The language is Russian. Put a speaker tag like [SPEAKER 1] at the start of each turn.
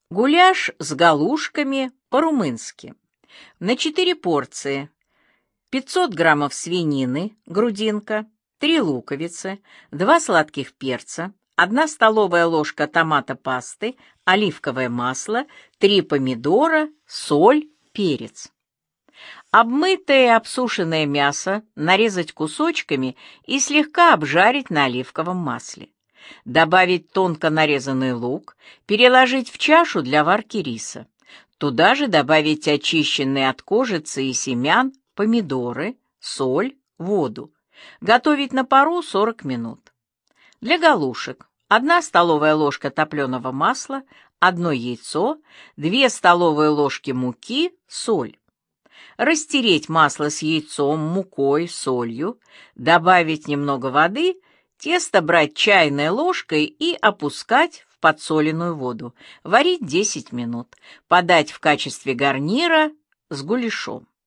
[SPEAKER 1] Гуляш с галушками по-румынски. На 4 порции: 500 граммов свинины, грудинка, 3 луковицы, 2 сладких перца, 1 столовая ложка томата пасты, оливковое масло, 3 помидора, соль, перец. Обмытое и обсушенное мясо нарезать кусочками и слегка обжарить на оливковом масле. Добавить тонко нарезанный лук, переложить в чашу для варки риса. Туда же добавить очищенные от кожицы и семян помидоры, соль, воду. Готовить на пару 40 минут. Для галушек: 1 столовая ложка топленого масла, 1 яйцо, 2 столовые ложки муки, соль. Растереть масло с яйцом, мукой, солью, добавить немного воды, тесто брать чайной ложкой и опускать в подсоленную воду. Варить 10 минут. Подать в качестве гарнира с гуляшом.